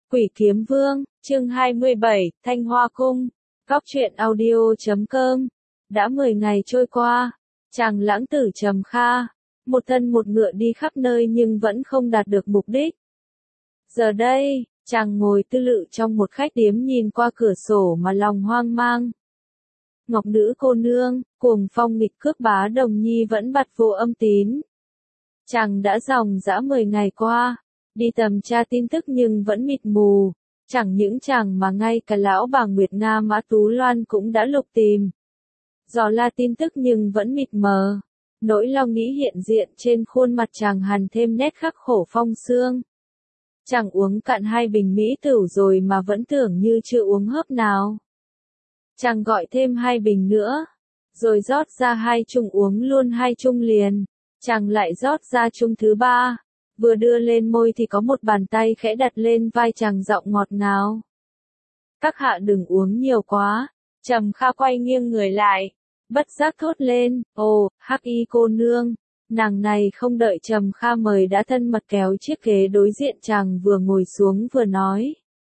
Quỷ Kiếm Vương, chương 27, Thanh Hoa Cung, Góc truyện audio.com. Đã 10 ngày trôi qua, chàng lãng tử Trầm Kha, một thân một ngựa đi khắp nơi nhưng vẫn không đạt được mục đích. Giờ đây, chàng ngồi tư lự trong một khách điếm nhìn qua cửa sổ mà lòng hoang mang. Ngọc nữ cô nương, cuồng phong nghịch cước Bá Đồng Nhi vẫn bặt vô âm tín. Chàng đã dòng dã 10 ngày qua, đi tầm tra tin tức nhưng vẫn mịt mù, chẳng những chàng mà ngay cả lão bà Nguyệt Nga Mã Tú Loan cũng đã lục tìm. Dò la tin tức nhưng vẫn mịt mờ, nỗi lo nghĩ hiện diện trên khuôn mặt chàng hằn thêm nét khắc khổ phong xương. Chàng uống cạn 2 bình mỹ tửu rồi mà vẫn tưởng như chưa uống hớp nào. Chàng gọi thêm 2 bình nữa, rồi rót ra 2 chung uống luôn 2 chung liền. Chàng lại rót ra chung thứ 3, vừa đưa lên môi thì có một bàn tay khẽ đặt lên vai chàng giọng ngọt ngào. Các hạ đừng uống nhiều quá. Trầm Kha quay nghiêng người lại, bất giác thốt lên, ồ, Hắc Y cô nương. Nàng này không đợi Trầm Kha mời đã thân mật kéo chiếc ghế đối diện chàng vừa ngồi xuống vừa nói.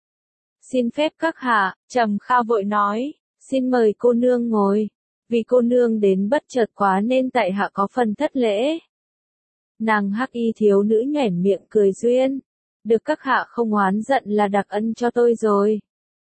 Xin phép các hạ. Trầm Kha vội nói, xin mời cô nương ngồi. Vì cô nương đến bất chợt quá nên tại hạ có phần thất lễ. Nàng Hắc Y thiếu nữ nhoẻn miệng cười duyên. Được các hạ không oán giận là đặc ân cho tôi rồi.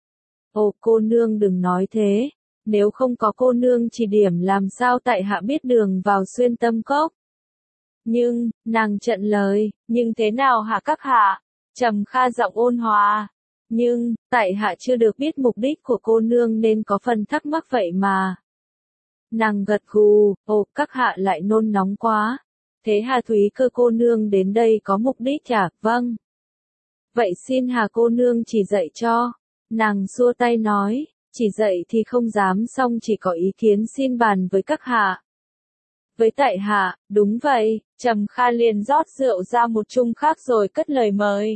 Ồ, cô nương đừng nói thế. Nếu không có cô nương chỉ điểm làm sao tại hạ biết đường vào Xuyên Tâm Cốc. Nhưng, nàng chặn lời, nhưng thế nào hả các hạ? Trầm Kha giọng ôn hòa. Nhưng, tại hạ chưa được biết mục đích của cô nương nên có phần thắc mắc vậy mà. Nàng gật gù, ồ, các hạ lại nôn nóng quá. Thế Hà Thúy Cơ cô nương đến đây có mục đích chả? Vâng. Vậy xin Hà cô nương chỉ dạy cho. Nàng xua tay nói, chỉ dạy thì không dám xong chỉ có ý kiến xin bàn với các hạ. Với tại hạ, đúng vậy. Trầm Kha liền rót rượu ra một chung khác rồi cất lời mời.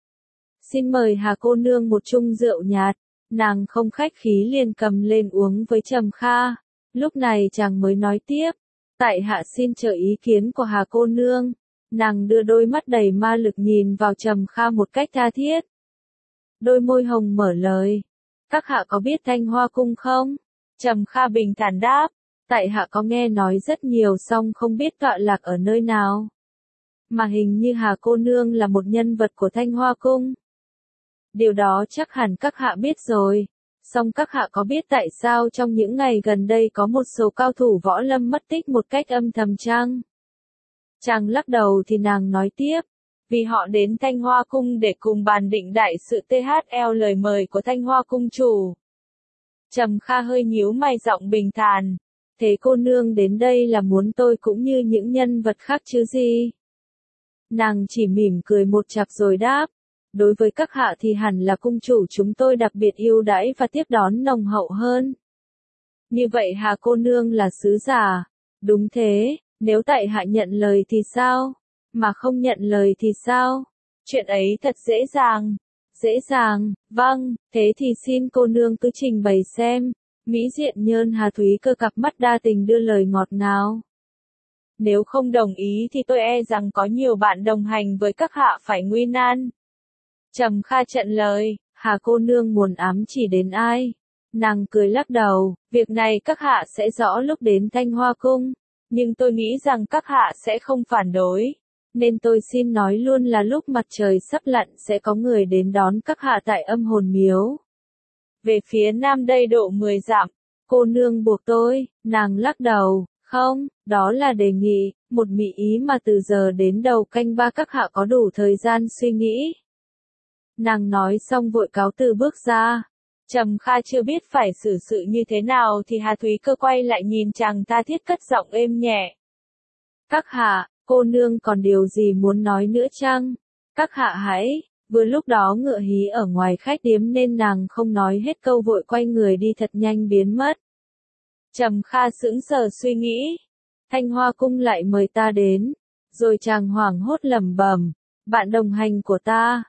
Xin mời Hà cô nương một chung rượu nhạt. Nàng không khách khí liền cầm lên uống với Trầm Kha. Lúc này chàng mới nói tiếp, tại hạ xin chờ ý kiến của Hà cô nương. Nàng đưa đôi mắt đầy ma lực nhìn vào Trầm Kha một cách tha thiết. Đôi môi hồng mở lời, các hạ có biết Thanh Hoa Cung không? Trầm Kha bình thản đáp, tại hạ có nghe nói rất nhiều song không biết tọa lạc ở nơi nào. Mà hình như Hà cô nương là một nhân vật của Thanh Hoa Cung. Điều đó chắc hẳn các hạ biết rồi. Song các hạ có biết tại sao trong những ngày gần đây có một số cao thủ võ lâm mất tích một cách âm thầm chăng? Chàng lắc đầu thì nàng nói tiếp, vì họ đến Thanh Hoa Cung để cùng bàn định đại sự THL lời mời của Thanh Hoa Cung chủ. Trầm Kha hơi nhíu mày giọng bình thản, thế cô nương đến đây là muốn tôi cũng như những nhân vật khác chứ gì? Nàng chỉ mỉm cười một chặp rồi đáp. Đối với các hạ thì hẳn là cung chủ chúng tôi đặc biệt yêu đãi và tiếp đón nồng hậu hơn. Như vậy Hà cô nương là sứ giả. Đúng thế, nếu tại hạ nhận lời thì sao? Mà không nhận lời thì sao? Chuyện ấy thật dễ dàng. Dễ dàng, vâng, thế thì xin cô nương cứ trình bày xem. Mỹ diện nhơn Hà Thúy Cơ cặp mắt đa tình đưa lời ngọt ngào. Nếu không đồng ý thì tôi e rằng có nhiều bạn đồng hành với các hạ phải nguy nan. Trầm Kha chặn lời, Hà cô nương muốn ám chỉ đến ai? Nàng cười lắc đầu, việc này các hạ sẽ rõ lúc đến Thanh Hoa Cung, nhưng tôi nghĩ rằng các hạ sẽ không phản đối, nên tôi xin nói luôn là lúc mặt trời sắp lặn sẽ có người đến đón các hạ tại Âm Hồn Miếu. Về phía nam đây độ 10 dặm, cô nương buộc tôi, nàng lắc đầu, không, đó là đề nghị, một mỹ ý mà từ giờ đến đầu canh 3 các hạ có đủ thời gian suy nghĩ. Nàng nói xong vội cáo từ bước ra. Trầm Kha chưa biết phải xử sự như thế nào thì Hà Thúy Cơ quay lại nhìn chàng tha thiết cất giọng êm nhẹ. Các hạ, cô nương còn điều gì muốn nói nữa chăng? Các hạ hãy, vừa lúc đó ngựa hí ở ngoài khách điếm nên nàng không nói hết câu vội quay người đi thật nhanh biến mất. Trầm Kha sững sờ suy nghĩ. Thanh Hoa Cung lại mời ta đến. Rồi chàng hoảng hốt lẩm bẩm, bạn đồng hành của ta.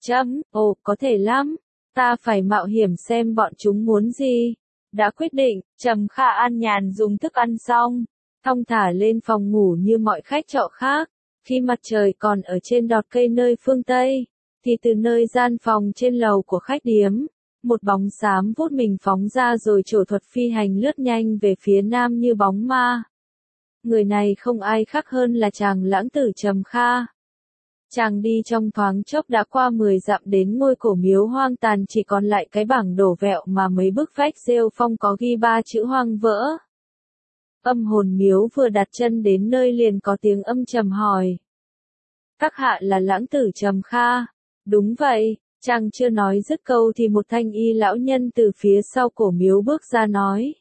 Ồ, có thể lắm. Ta phải mạo hiểm xem bọn chúng muốn gì. Đã quyết định, Trầm Kha an nhàn dùng thức ăn xong, thong thả lên phòng ngủ như mọi khách trọ khác. Khi mặt trời còn ở trên đọt cây nơi phương Tây, thì từ nơi gian phòng trên lầu của khách điếm, một bóng xám vút mình phóng ra rồi trổ thuật phi hành lướt nhanh về phía nam như bóng ma. Người này không ai khác hơn là chàng lãng tử Trầm Kha. Chàng đi trong thoáng chốc đã qua 10 dặm đến ngôi cổ miếu hoang tàn, chỉ còn lại cái bảng đổ vẹo mà mấy bức vách rêu phong có ghi 3 chữ hoang vỡ. Âm hồn miếu vừa đặt chân đến nơi liền có tiếng âm trầm hỏi. Các hạ là lãng tử Trầm Kha? Đúng vậy. Chàng chưa nói dứt câu thì một thanh y lão nhân từ phía sau cổ miếu bước ra nói.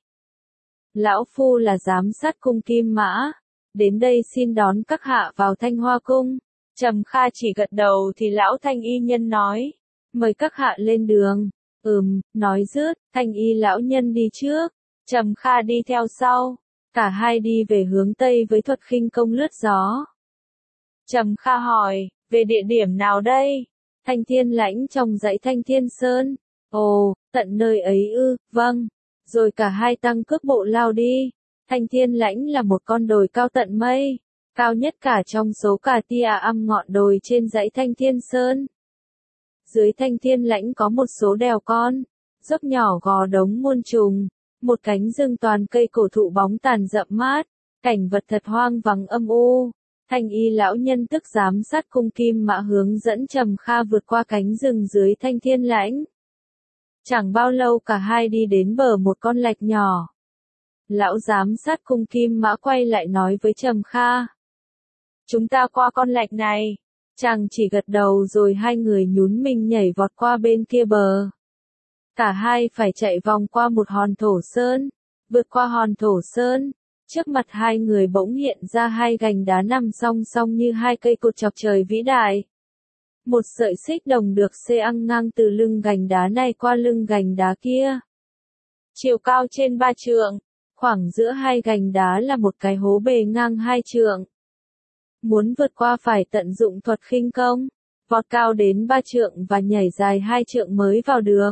Lão phu là giám sát cung Kim Mã. Đến đây xin đón các hạ vào Thanh Hoa Cung. Trầm Kha chỉ gật đầu thì lão thanh y nhân nói. Mời các hạ lên đường. Nói dứt, thanh y lão nhân đi trước. Trầm Kha đi theo sau. Cả hai đi về hướng Tây với thuật khinh công lướt gió. Trầm Kha hỏi, về địa điểm nào đây? Thanh Thiên Lãnh trong dãy Thanh Thiên Sơn. Ồ, tận nơi ấy ư, vâng. Rồi cả hai tăng cước bộ lao đi. Thanh Thiên Lãnh là một con đồi cao tận mây, cao nhất cả trong số cả tia âm ngọn đồi trên dãy Thanh Thiên Sơn. Dưới Thanh Thiên Lãnh có một số đèo con, dốc nhỏ gò đống muôn trùng, một cánh rừng toàn cây cổ thụ bóng tàn rậm mát, cảnh vật thật hoang vắng âm u. Thanh y lão nhân tức giám sát cung Kim Mã hướng dẫn Trầm Kha vượt qua cánh rừng dưới Thanh Thiên Lãnh. Chẳng bao lâu cả hai đi đến bờ một con lạch nhỏ. Lão giám sát cung Kim Mã quay lại nói với Trầm Kha. Chúng ta qua con lạch này. Chàng chỉ gật đầu rồi hai người nhún mình nhảy vọt qua bên kia bờ. Cả hai phải chạy vòng qua một hòn thổ sơn. Vượt qua hòn thổ sơn, trước mặt hai người bỗng hiện ra hai gành đá nằm song song như hai cây cột chọc trời vĩ đại. Một sợi xích đồng được xê ăng ngang từ lưng gành đá này qua lưng gành đá kia. Chiều cao trên 3 trượng, khoảng giữa hai gành đá là một cái hố bề ngang 2 trượng. Muốn vượt qua phải tận dụng thuật khinh công, vọt cao đến 3 trượng và nhảy dài 2 trượng mới vào được.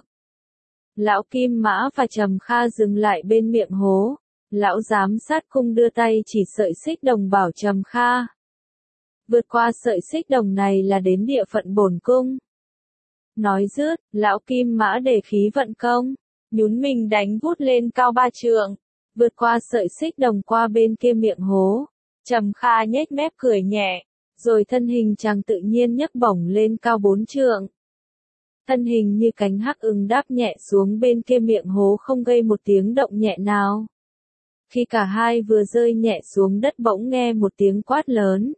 Lão Kim Mã và Trầm Kha dừng lại bên miệng hố. Lão giám sát cung đưa tay chỉ sợi xích đồng bảo Trầm Kha. Vượt qua sợi xích đồng này là đến địa phận bổn cung. Nói dứt, lão Kim Mã để khí vận công, nhún mình đánh vút lên cao 3 trượng, vượt qua sợi xích đồng qua bên kia miệng hố. Trầm Kha nhếch mép cười nhẹ, rồi thân hình chàng tự nhiên nhấc bổng lên cao 4 trượng. Thân hình như cánh hắc ưng đáp nhẹ xuống bên kia miệng hố không gây một tiếng động nhẹ nào. Khi cả hai vừa rơi nhẹ xuống đất bỗng nghe một tiếng quát lớn.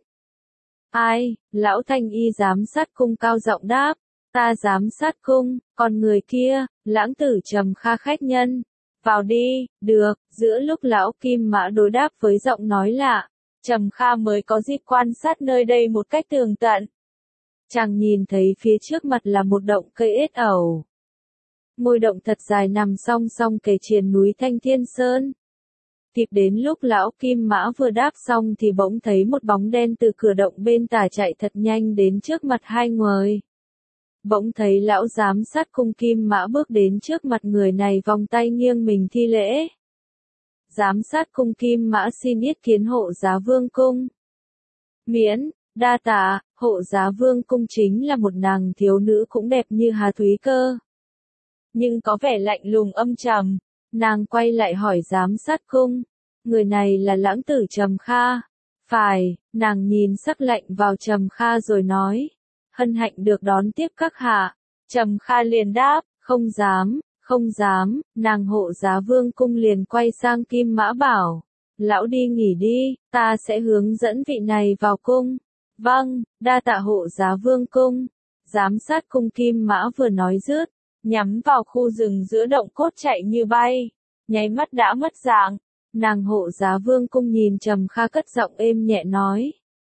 Ai? Lão thanh y giám sát cung cao giọng đáp. Ta giám sát cung, còn người kia, lãng tử Trầm Kha khách nhân. Vào đi, được. Giữa lúc lão Kim Mã đối đáp với giọng nói lạ, Trầm Kha mới có dịp quan sát nơi đây một cách tường tận. Chàng nhìn thấy phía trước mặt là một động cây ết ẩu. Ngôi động thật dài nằm song song kề triền núi Thanh Thiên Sơn. Kịp đến lúc lão Kim Mã vừa đáp xong thì bỗng thấy một bóng đen từ cửa động bên tả chạy thật nhanh đến trước mặt hai người. Bỗng thấy lão giám sát cung Kim Mã bước đến trước mặt người này vòng tay nghiêng mình thi lễ. Giám sát cung Kim Mã xin yết kiến hộ giá vương cung. Miễn, đa tạ. Hộ giá vương cung chính là một nàng thiếu nữ cũng đẹp như Hà Thúy Cơ, nhưng có vẻ lạnh lùng âm trầm. Nàng quay lại hỏi giám sát cung, người này là lãng tử Trầm Kha? Phải. Nàng nhìn sắc lạnh vào Trầm Kha rồi nói, hân hạnh được đón tiếp các hạ. Trầm Kha liền đáp, không dám, không dám. Nàng hộ giá vương cung liền quay sang Kim Mã bảo, lão đi nghỉ đi, ta sẽ hướng dẫn vị này vào cung. Vâng, đa tạ hộ giá vương cung. Giám sát cung Kim Mã vừa nói dứt, nhắm vào khu rừng giữa động cốt chạy như bay, nháy mắt đã mất dạng. Nàng hộ giá vương cung nhìn Trầm Kha cất giọng êm nhẹ nói,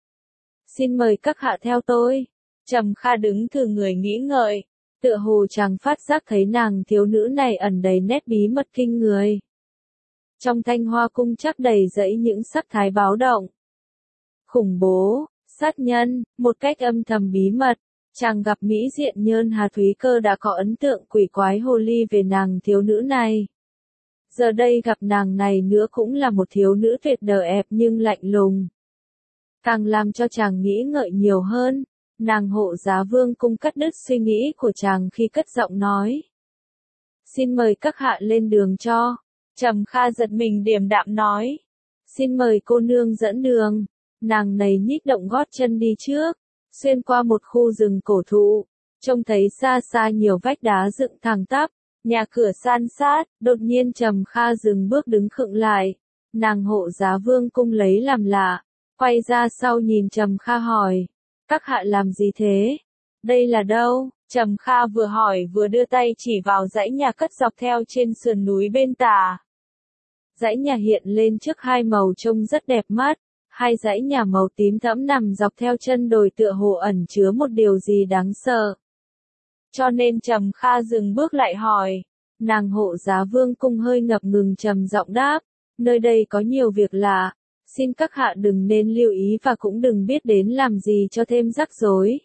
xin mời các hạ theo tôi. Trầm Kha đứng thừ người nghĩ ngợi, tựa hồ chàng phát giác thấy nàng thiếu nữ này ẩn đầy nét bí mật kinh người. Trong Thanh Hoa cung chắc đầy dẫy những sắc thái báo động, khủng bố, sát nhân, một cách âm thầm bí mật. Chàng gặp mỹ diện nhơn Hà Thúy Cơ đã có ấn tượng quỷ quái hồ ly về nàng thiếu nữ này. Giờ đây gặp nàng này nữa cũng là một thiếu nữ tuyệt đẹp nhưng lạnh lùng. Càng làm cho chàng nghĩ ngợi nhiều hơn. Nàng Hộ Giá Vương cung cắt đứt suy nghĩ của chàng khi cất giọng nói. Xin mời các hạ lên đường cho. Trầm Kha giật mình điềm đạm nói. Xin mời cô nương dẫn đường. Nàng này nhích động gót chân đi trước, xuyên qua một khu rừng cổ thụ, trông thấy xa xa nhiều vách đá dựng thẳng tắp, nhà cửa san sát, đột nhiên Trầm Kha dừng bước đứng khựng lại. Nàng Hộ Giá Vương cung lấy làm lạ, quay ra sau nhìn Trầm Kha hỏi, các hạ làm gì thế? Đây là đâu? Trầm Kha vừa hỏi vừa đưa tay chỉ vào dãy nhà cất dọc theo trên sườn núi bên tả. Dãy nhà hiện lên trước hai màu trông rất đẹp mắt, hai dãy nhà màu tím thẫm nằm dọc theo chân đồi tựa hồ ẩn chứa một điều gì đáng sợ. Cho nên Trầm Kha dừng bước lại hỏi, nàng Hộ Giá Vương cung hơi ngập ngừng trầm giọng đáp, nơi đây có nhiều việc lạ, xin các hạ đừng nên lưu ý và cũng đừng biết đến làm gì cho thêm rắc rối.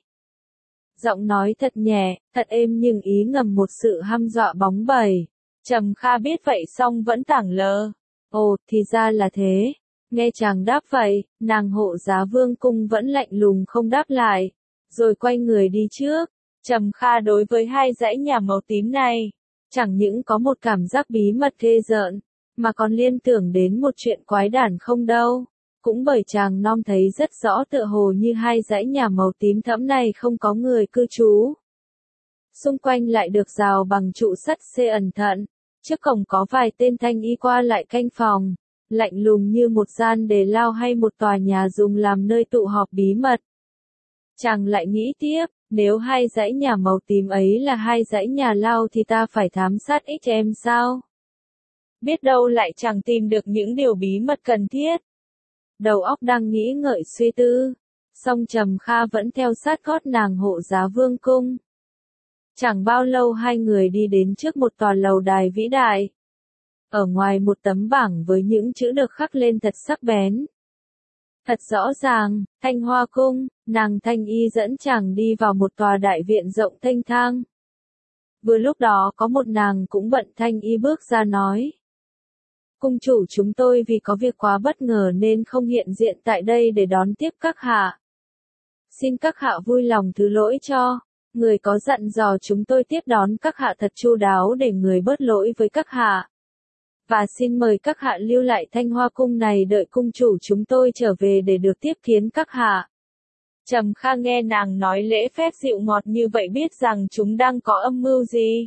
Giọng nói thật nhẹ, thật êm nhưng ý ngầm một sự hăm dọa bóng bẩy. Trầm Kha biết vậy xong vẫn thẳng lơ. Ồ, thì ra là thế. Nghe chàng đáp vậy, nàng Hộ Giá Vương cung vẫn lạnh lùng không đáp lại, rồi quay người đi trước. Trầm Kha đối với hai dãy nhà màu tím này, chẳng những có một cảm giác bí mật ghê rợn, mà còn liên tưởng đến một chuyện quái đản không đâu. Cũng bởi chàng nom thấy rất rõ tựa hồ như hai dãy nhà màu tím thẫm này không có người cư trú. Xung quanh lại được rào bằng trụ sắt xê ẩn thận, trước cổng có vài tên thanh y qua lại canh phòng, lạnh lùng như một gian đề lao hay một tòa nhà dùng làm nơi tụ họp bí mật. Chàng lại nghĩ tiếp, nếu hai dãy nhà màu tím ấy là hai dãy nhà lao thì ta phải thám sát XM sao? Biết đâu lại chẳng tìm được những điều bí mật cần thiết. Đầu óc đang nghĩ ngợi suy tư, song Trầm Kha vẫn theo sát gót nàng Hộ Giá Vương cung. Chẳng bao lâu hai người đi đến trước một tòa lầu đài vĩ đại. Ở ngoài một tấm bảng với những chữ được khắc lên thật sắc bén. Thật rõ ràng, Thanh Hoa cung, nàng Thanh Y dẫn chàng đi vào một tòa đại viện rộng thênh thang. Vừa lúc đó có một nàng cũng bận Thanh Y bước ra nói. Cung chủ chúng tôi vì có việc quá bất ngờ nên không hiện diện tại đây để đón tiếp các hạ. Xin các hạ vui lòng thứ lỗi cho, người có dặn dò chúng tôi tiếp đón các hạ thật chu đáo để người bớt lỗi với các hạ. Và xin mời các hạ lưu lại Thanh Hoa cung này đợi cung chủ chúng tôi trở về để được tiếp kiến các hạ. Trầm Kha nghe nàng nói lễ phép dịu ngọt như vậy biết rằng chúng đang có âm mưu gì.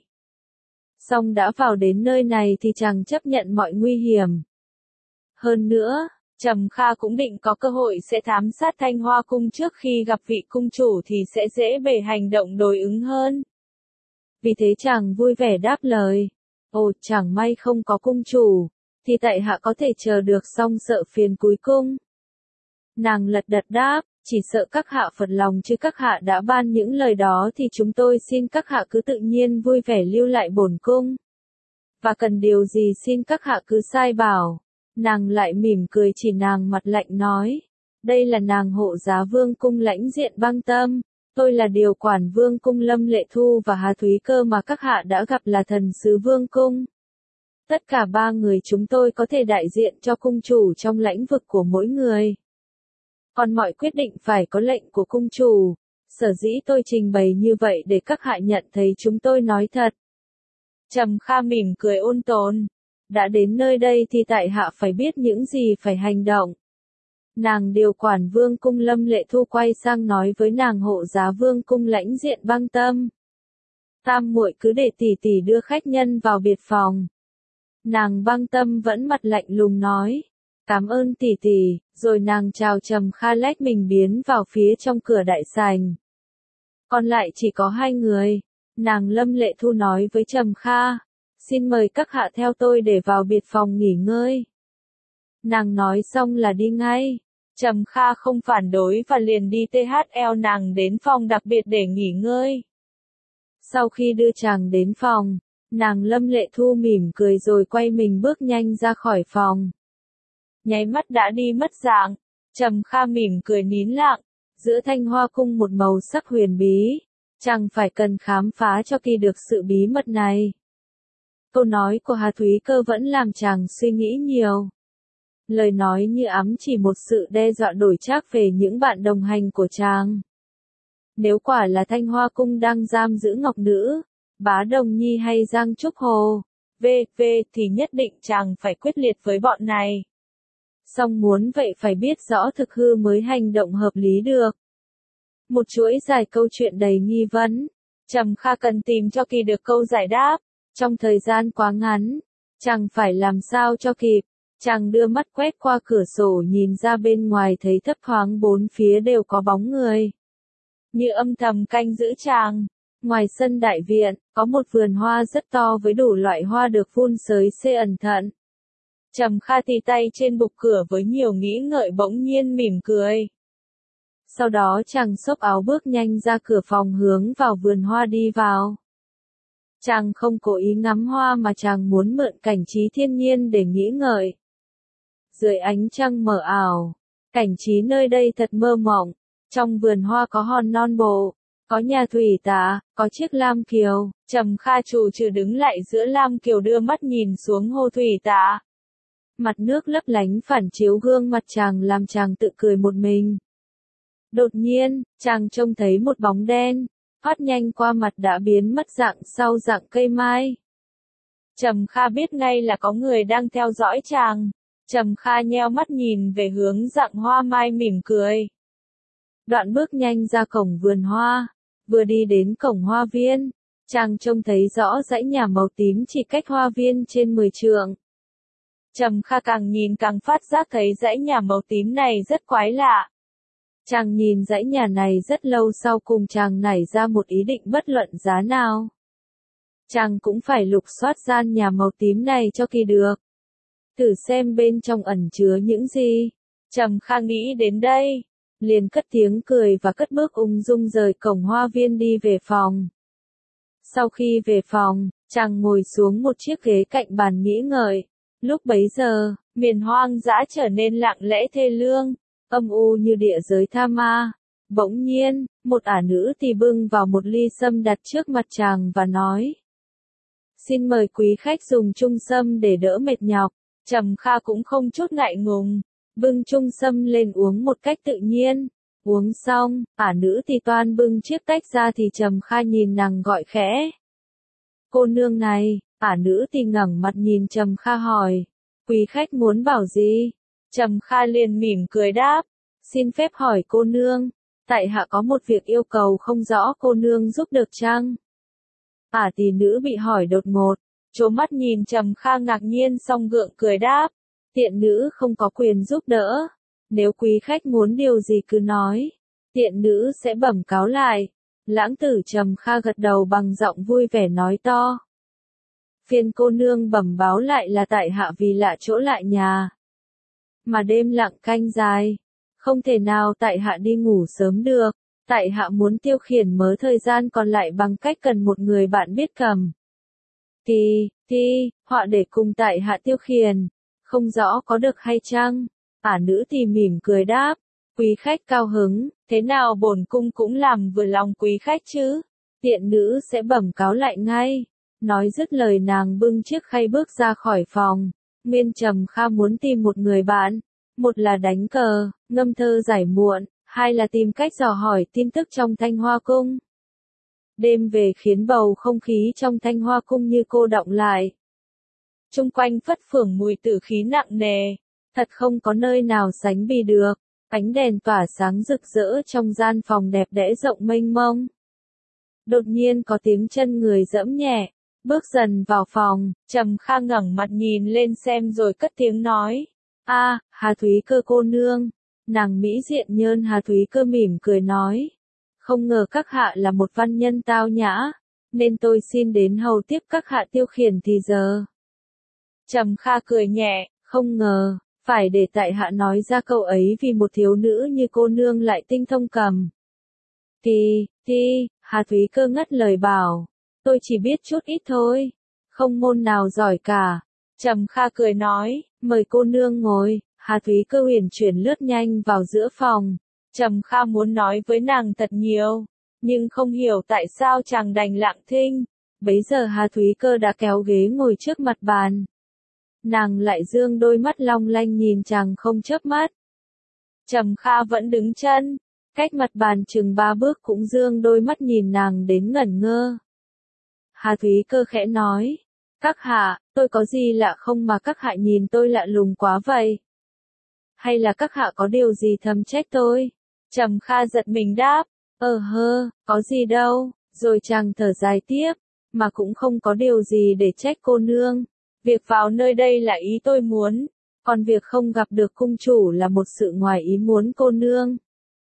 Song đã vào đến nơi này thì chàng chấp nhận mọi nguy hiểm. Hơn nữa, Trầm Kha cũng định có cơ hội sẽ thám sát Thanh Hoa cung trước khi gặp vị cung chủ thì sẽ dễ bề hành động đối ứng hơn. Vì thế chàng vui vẻ đáp lời. Ồ, chẳng may không có cung chủ, thì tại hạ có thể chờ được song sợ phiền cuối cung. Nàng lật đật đáp, chỉ sợ các hạ phật lòng chứ các hạ đã ban những lời đó thì chúng tôi xin các hạ cứ tự nhiên vui vẻ lưu lại bổn cung. Và cần điều gì xin các hạ cứ sai bảo. Nàng lại mỉm cười chỉ nàng mặt lạnh nói. Đây là nàng Hộ Giá Vương cung Lãnh Diện Băng Tâm. Tôi là điều quản Vương cung Lâm Lệ Thu và Hà Thúy Cơ mà các hạ đã gặp là thần sứ Vương cung. Tất cả ba người chúng tôi có thể đại diện cho cung chủ trong lãnh vực của mỗi người. Còn mọi quyết định phải có lệnh của cung chủ. Sở dĩ tôi trình bày như vậy để các hạ nhận thấy chúng tôi nói thật. Trầm Kha mỉm cười ôn tồn. Đã đến nơi đây thì tại hạ phải biết những gì phải hành động. Nàng điều quản Vương cung Lâm Lệ Thu quay sang nói với nàng Hộ Giá Vương cung Lãnh Diện Băng Tâm. Tam muội cứ để tỷ tỷ đưa khách nhân vào biệt phòng. Nàng Băng Tâm vẫn mặt lạnh lùng nói. Cảm ơn tỷ tỷ, rồi nàng chào Trầm Kha lách mình biến vào phía trong cửa đại sảnh. Còn lại chỉ có hai người. Nàng Lâm Lệ Thu nói với Trầm Kha. Xin mời các hạ theo tôi để vào biệt phòng nghỉ ngơi. Nàng nói xong là đi ngay. Trầm Kha không phản đối và liền đi THL nàng đến phòng đặc biệt để nghỉ ngơi. Sau khi đưa chàng đến phòng, nàng Lâm Lệ Thu mỉm cười rồi quay mình bước nhanh ra khỏi phòng. Nháy mắt đã đi mất dạng. Trầm Kha mỉm cười nín lặng. Giữa Thanh Hoa cung một màu sắc huyền bí. Chàng phải cần khám phá cho kỳ được sự bí mật này. Câu nói của Hà Thúy Cơ vẫn làm chàng suy nghĩ nhiều. Lời nói như ám chỉ một sự đe dọa đổi trác về những bạn đồng hành của chàng. Nếu quả là Thanh Hoa Cung đang giam giữ Ngọc Nữ, Bá Đồng Nhi hay Giang Trúc Hồ, thì nhất định chàng phải quyết liệt với bọn này. Song muốn vậy phải biết rõ thực hư mới hành động hợp lý được. Một chuỗi dài câu chuyện đầy nghi vấn. Trầm Kha cần tìm cho Kỳ được câu giải đáp. Trong thời gian quá ngắn, chàng phải làm sao cho kịp. Chàng đưa mắt quét qua cửa sổ nhìn ra bên ngoài thấy thấp thoáng bốn phía đều có bóng người. Như âm thầm canh giữ chàng. Ngoài sân đại viện, có một vườn hoa rất to với đủ loại hoa được vun sới xê ẩn thận. Trầm Kha tì tay trên bục cửa với nhiều nghĩ ngợi bỗng nhiên mỉm cười. Sau đó chàng xốc áo bước nhanh ra cửa phòng hướng vào vườn hoa đi vào. Chàng không cố ý ngắm hoa mà chàng muốn mượn cảnh trí thiên nhiên để nghĩ ngợi. Dưới ánh trăng mờ ảo, cảnh trí nơi đây thật mơ mộng. Trong vườn hoa có hòn non bộ, có nhà thủy tạ, có chiếc lam kiều. Trầm Kha trù trừ đứng lại giữa lam kiều đưa mắt nhìn xuống hồ thủy tạ. Mặt nước lấp lánh phản chiếu gương mặt chàng làm chàng tự cười một mình. Đột nhiên, chàng trông thấy một bóng đen, thoát nhanh qua mặt đã biến mất dạng sau dạng cây mai. Trầm Kha biết ngay là có người đang theo dõi chàng. Trầm Kha nheo mắt nhìn về hướng dạng hoa mai mỉm cười. Đoạn bước nhanh ra cổng vườn hoa, vừa đi đến cổng hoa viên, chàng trông thấy rõ dãy nhà màu tím chỉ cách hoa viên trên 10 trượng. Trầm Kha càng nhìn càng phát giác thấy dãy nhà màu tím này rất quái lạ. Chàng nhìn dãy nhà này rất lâu sau cùng chàng nảy ra một ý định bất luận giá nào. Chàng cũng phải lục soát gian nhà màu tím này cho kỳ được. Thử xem bên trong ẩn chứa những gì. Trầm Kha nghĩ đến đây, liền cất tiếng cười và cất bước ung dung rời cổng hoa viên đi về phòng. Sau khi về phòng, chàng ngồi xuống một chiếc ghế cạnh bàn nghĩ ngợi. Lúc bấy giờ, miền hoang dã trở nên lặng lẽ thê lương, âm u như địa giới tha ma. Bỗng nhiên, một ả nữ thì bưng vào một ly sâm đặt trước mặt chàng và nói: "Xin mời quý khách dùng chung sâm để đỡ mệt nhọc." Trầm Kha cũng không chút ngại ngùng, bưng chung sâm lên uống một cách tự nhiên. Uống xong, ả nữ thì toan bưng chiếc tách ra thì Trầm Kha nhìn nàng gọi khẽ: "Cô nương này." Ả nữ thì ngẩng mặt nhìn Trầm Kha hỏi: "Quý khách muốn bảo gì?" Trầm Kha liền mỉm cười đáp: "Xin phép hỏi cô nương, tại hạ có một việc yêu cầu không rõ cô nương giúp được chăng?" Ả tỷ nữ bị hỏi đột ngột, trố mắt nhìn Trầm Kha ngạc nhiên xong gượng cười đáp: "Tiện nữ không có quyền giúp đỡ. Nếu quý khách muốn điều gì cứ nói, tiện nữ sẽ bẩm cáo lại." Lãng tử Trầm Kha gật đầu bằng giọng vui vẻ nói to: "Phiền cô nương bẩm báo lại là tại hạ vì lạ chỗ lạ nhà, mà đêm lặng canh dài, không thể nào tại hạ đi ngủ sớm được. Tại hạ muốn tiêu khiển mớ thời gian còn lại bằng cách cần một người bạn biết cầm họa để cùng tại hạ tiêu khiển, không rõ có được hay chăng?" Ả nữ thì mỉm cười đáp: "Quý khách cao hứng, thế nào bổn cung cũng làm vừa lòng quý khách chứ. Tiện nữ sẽ bẩm cáo lại ngay." Nói dứt lời nàng bưng chiếc khay bước ra khỏi phòng. Nguyên Trầm Kha muốn tìm một người bạn, một là đánh cờ, ngâm thơ giải muộn, hai là tìm cách dò hỏi tin tức trong Thanh Hoa Cung. Đêm về khiến bầu không khí trong Thanh Hoa Cung như cô đọng lại. Chung quanh phất phưởng mùi tử khí nặng nề, thật không có nơi nào sánh bì được. Ánh đèn tỏa sáng rực rỡ trong gian phòng đẹp đẽ rộng mênh mông. Đột nhiên có tiếng chân người giẫm nhẹ, bước dần vào phòng. Trầm Kha ngẩng mặt nhìn lên xem rồi cất tiếng nói: "A, Hà Thúy Cơ cô nương." Nàng mỹ diện nhơn Hà Thúy Cơ mỉm cười nói: "Không ngờ các hạ là một văn nhân tao nhã, nên tôi xin đến hầu tiếp các hạ tiêu khiển thì giờ." Trầm Kha cười nhẹ: "Không ngờ, phải để tại hạ nói ra câu ấy vì một thiếu nữ như cô nương lại tinh thông cầm." Hà Thúy Cơ ngắt lời bảo: "Tôi chỉ biết chút ít thôi, không môn nào giỏi cả." Trầm Kha cười nói: "Mời cô nương ngồi." Hà Thúy Cơ uyển chuyển lướt nhanh vào giữa phòng. Trầm Kha muốn nói với nàng thật nhiều, nhưng không hiểu tại sao chàng đành lặng thinh. Bấy giờ Hà Thúy Cơ đã kéo ghế ngồi trước mặt bàn. Nàng lại dương đôi mắt long lanh nhìn chàng không chớp mắt. Trầm Kha vẫn đứng chân, cách mặt bàn chừng 3 bước cũng dương đôi mắt nhìn nàng đến ngẩn ngơ. Hà Thúy Cơ khẽ nói, các hạ, tôi có gì lạ không mà các hạ nhìn tôi lạ lùng quá vậy? Hay là các hạ có điều gì thầm trách tôi? Trầm Kha giật mình đáp, có gì đâu, rồi chàng thở dài tiếp, mà cũng không có điều gì để trách cô nương. Việc vào nơi đây là ý tôi muốn, còn việc không gặp được cung chủ là một sự ngoài ý muốn cô nương.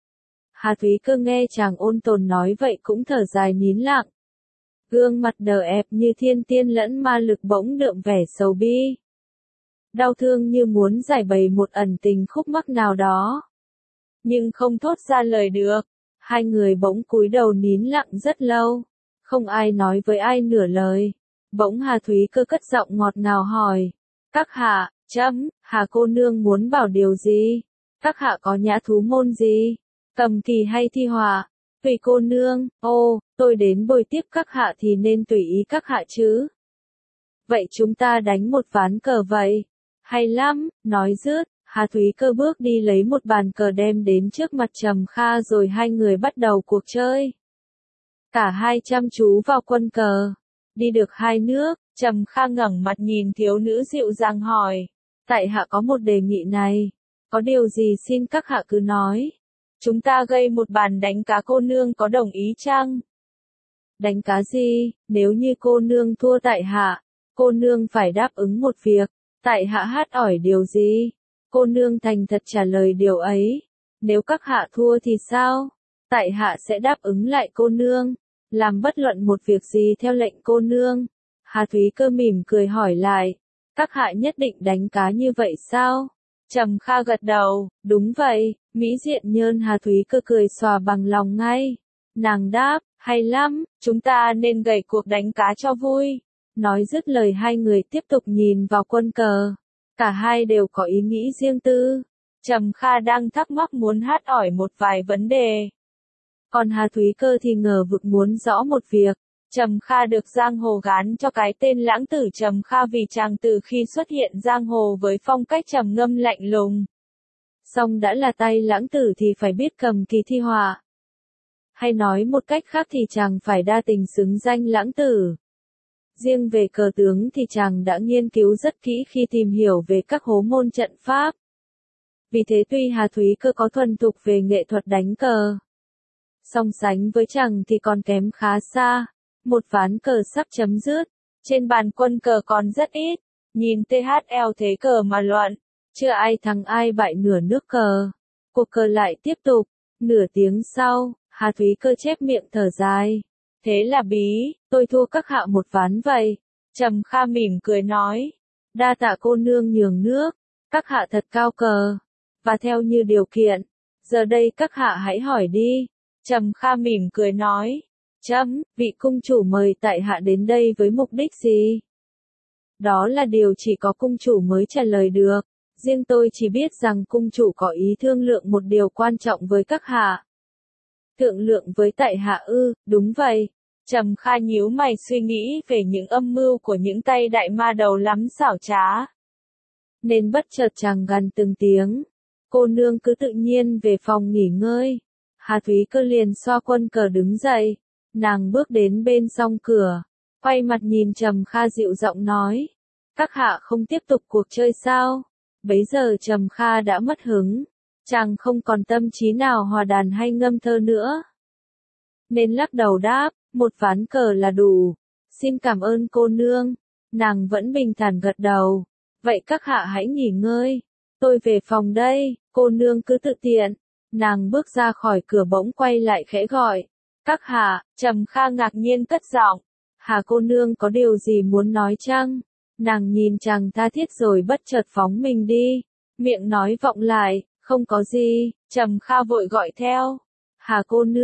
Hà Thúy Cơ nghe chàng ôn tồn nói vậy cũng thở dài nín lặng. Gương mặt đờ ẹp như thiên tiên lẫn ma lực bỗng đượm vẻ sầu bi. Đau thương như muốn giải bày một ẩn tình khúc mắc nào đó. Nhưng không thốt ra lời được. Hai người bỗng cúi đầu nín lặng rất lâu. Không ai nói với ai nửa lời. Bỗng Hà Thúy Cơ cất giọng ngọt ngào hỏi. Các hạ, Hà cô nương muốn bảo điều gì? Các hạ có nhã thú môn gì? Cầm kỳ hay thi họa? Tùy cô nương, tôi đến bồi tiếp các hạ thì nên tùy ý các hạ chứ. Vậy chúng ta đánh một ván cờ vậy. Hay lắm, nói dứt, Hà Thúy Cơ bước đi lấy một bàn cờ đem đến trước mặt Trầm Kha rồi hai người bắt đầu cuộc chơi. Cả hai chăm chú vào quân cờ. Đi được 2 nước, Trầm Kha ngẩng mặt nhìn thiếu nữ dịu dàng hỏi. Tại hạ có một đề nghị này. Có điều gì xin các hạ cứ nói. Chúng ta gây một bàn đánh cá cô nương có đồng ý chăng? Đánh cá gì, nếu như cô nương thua tại hạ, cô nương phải đáp ứng một việc. Tại hạ hát ỏi điều gì? Cô nương thành thật trả lời điều ấy. Nếu các hạ thua thì sao? Tại hạ sẽ đáp ứng lại cô nương. Làm bất luận một việc gì theo lệnh cô nương. Hà Thúy Cơ mỉm cười hỏi lại. Các hạ nhất định đánh cá như vậy sao? Trầm Kha gật đầu, đúng vậy. Mỹ diện nhơn Hà Thúy Cơ cười xòa bằng lòng ngay. Nàng đáp, hay lắm, chúng ta nên gầy cuộc đánh cá cho vui. Nói dứt lời hai người tiếp tục nhìn vào quân cờ. Cả hai đều có ý nghĩ riêng tư. Trầm Kha đang thắc mắc muốn hát ỏi một vài vấn đề. Còn Hà Thúy Cơ thì ngờ vực muốn rõ một việc. Trầm Kha được giang hồ gán cho cái tên lãng tử Trầm Kha vì chàng từ khi xuất hiện giang hồ với phong cách trầm ngâm lạnh lùng. Song đã là tay lãng tử thì phải biết cầm kỳ thi họa. Hay nói một cách khác thì chàng phải đa tình xứng danh lãng tử. Riêng về cờ tướng thì chàng đã nghiên cứu rất kỹ khi tìm hiểu về các hố môn trận pháp. Vì thế tuy Hà Thúy Cơ có thuần thục về nghệ thuật đánh cờ, song sánh với chàng thì còn kém khá xa. Một ván cờ sắp chấm dứt, trên bàn quân cờ còn rất ít, nhìn THL thế cờ mà luận, chưa ai thắng ai bại nửa nước cờ. Cuộc cờ lại tiếp tục, nửa tiếng sau, Hà Thúy Cơ chép miệng thở dài. Thế là bí, tôi thua các hạ một ván vậy. Trầm Kha mỉm cười nói. Đa tạ cô nương nhường nước, các hạ thật cao cờ. Và theo như điều kiện, giờ đây các hạ hãy hỏi đi. Trầm Kha mỉm cười nói. Vị cung chủ mời tại hạ đến đây với mục đích gì? Đó là điều chỉ có cung chủ mới trả lời được. Riêng tôi chỉ biết rằng cung chủ có ý thương lượng một điều quan trọng với các hạ. Thương lượng với tại hạ ư, đúng vậy. Trầm Kha nhíu mày suy nghĩ về những âm mưu của những tay đại ma đầu lắm xảo trá. Nên bất chợt chàng gằn từng tiếng. Cô nương cứ tự nhiên về phòng nghỉ ngơi. Hà Thúy Cơ liền xoa quân cờ đứng dậy. Nàng bước đến bên song cửa. Quay mặt nhìn Trầm Kha dịu giọng nói. Các hạ không tiếp tục cuộc chơi sao? Bấy giờ Trầm Kha đã mất hứng. Chàng không còn tâm trí nào hòa đàn hay ngâm thơ nữa. Nên lắc đầu đáp, một ván cờ là đủ. Xin cảm ơn cô nương. Nàng vẫn bình thản gật đầu. Vậy các hạ hãy nghỉ ngơi. Tôi về phòng đây, cô nương cứ tự tiện. Nàng bước ra khỏi cửa bỗng quay lại khẽ gọi. Các hạ, Trầm Kha ngạc nhiên cất giọng. Hà cô nương có điều gì muốn nói chăng? Nàng nhìn chàng tha thiết rồi bất chợt phóng mình đi. Miệng nói vọng lại, không có gì. Trầm Kha vội gọi theo. Hà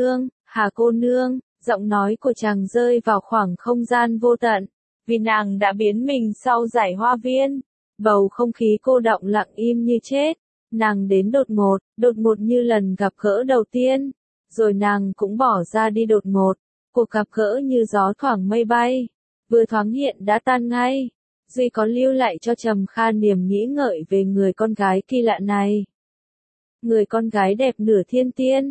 cô nương, giọng nói của chàng rơi vào khoảng không gian vô tận. Vì nàng đã biến mình sau giải hoa viên. Bầu không khí cô đọng lặng im như chết. Nàng đến đột ngột như lần gặp gỡ đầu tiên. Rồi nàng cũng bỏ ra đi đột ngột. Cuộc gặp gỡ như gió thoảng mây bay. Vừa thoáng hiện đã tan ngay. Duy có lưu lại cho Trầm Kha niềm nghĩ ngợi về người con gái kỳ lạ này. Người con gái đẹp nửa thiên tiên,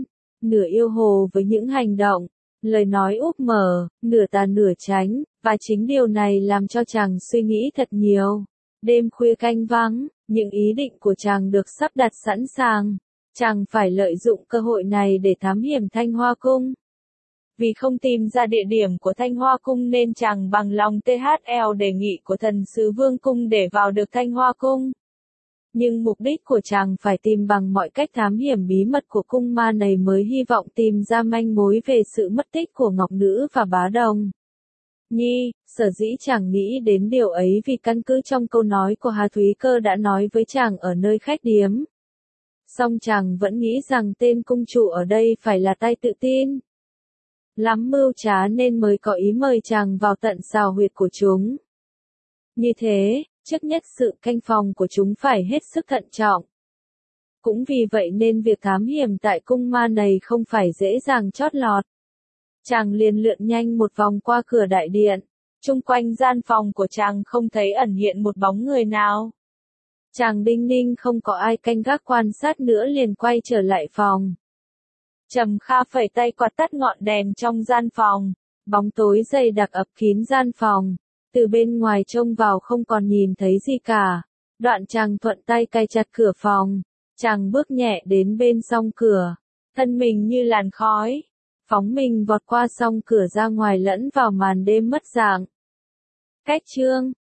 nửa yêu hồ với những hành động, lời nói úp mở, nửa tà nửa tránh, và chính điều này làm cho chàng suy nghĩ thật nhiều. Đêm khuya canh vắng, những ý định của chàng được sắp đặt sẵn sàng. Chàng phải lợi dụng cơ hội này để thám hiểm Thanh Hoa Cung. Vì không tìm ra địa điểm của Thanh Hoa Cung nên chàng bằng lòng THL đề nghị của thần sứ Vương Cung để vào được Thanh Hoa Cung. Nhưng mục đích của chàng phải tìm bằng mọi cách thám hiểm bí mật của cung ma này mới hy vọng tìm ra manh mối về sự mất tích của Ngọc Nữ và Bá Đồng Nhi. Sở dĩ chàng nghĩ đến điều ấy vì căn cứ trong câu nói của Hà Thúy Cơ đã nói với chàng ở nơi khách điếm. Song chàng vẫn nghĩ rằng tên cung chủ ở đây phải là tay tự tin lắm mưu trá nên mới có ý mời chàng vào tận xào huyệt của chúng. Như thế, trước nhất sự canh phòng của chúng phải hết sức thận trọng. Cũng vì vậy nên việc thám hiểm tại cung ma này không phải dễ dàng chót lọt. Chàng liền lượn nhanh một vòng qua cửa đại điện. Chung quanh gian phòng của chàng không thấy ẩn hiện một bóng người nào. Chàng đinh ninh không có ai canh gác quan sát nữa liền quay trở lại phòng. Trầm Kha phẩy tay quạt tắt ngọn đèn trong gian phòng. Bóng tối dày đặc ập kín gian phòng. Từ bên ngoài trông vào không còn nhìn thấy gì cả. Đoạn chàng thuận tay cài chặt cửa phòng. Chàng bước nhẹ đến bên song cửa. Thân mình như làn khói. Phóng mình vọt qua song cửa ra ngoài lẫn vào màn đêm mất dạng. Cách chương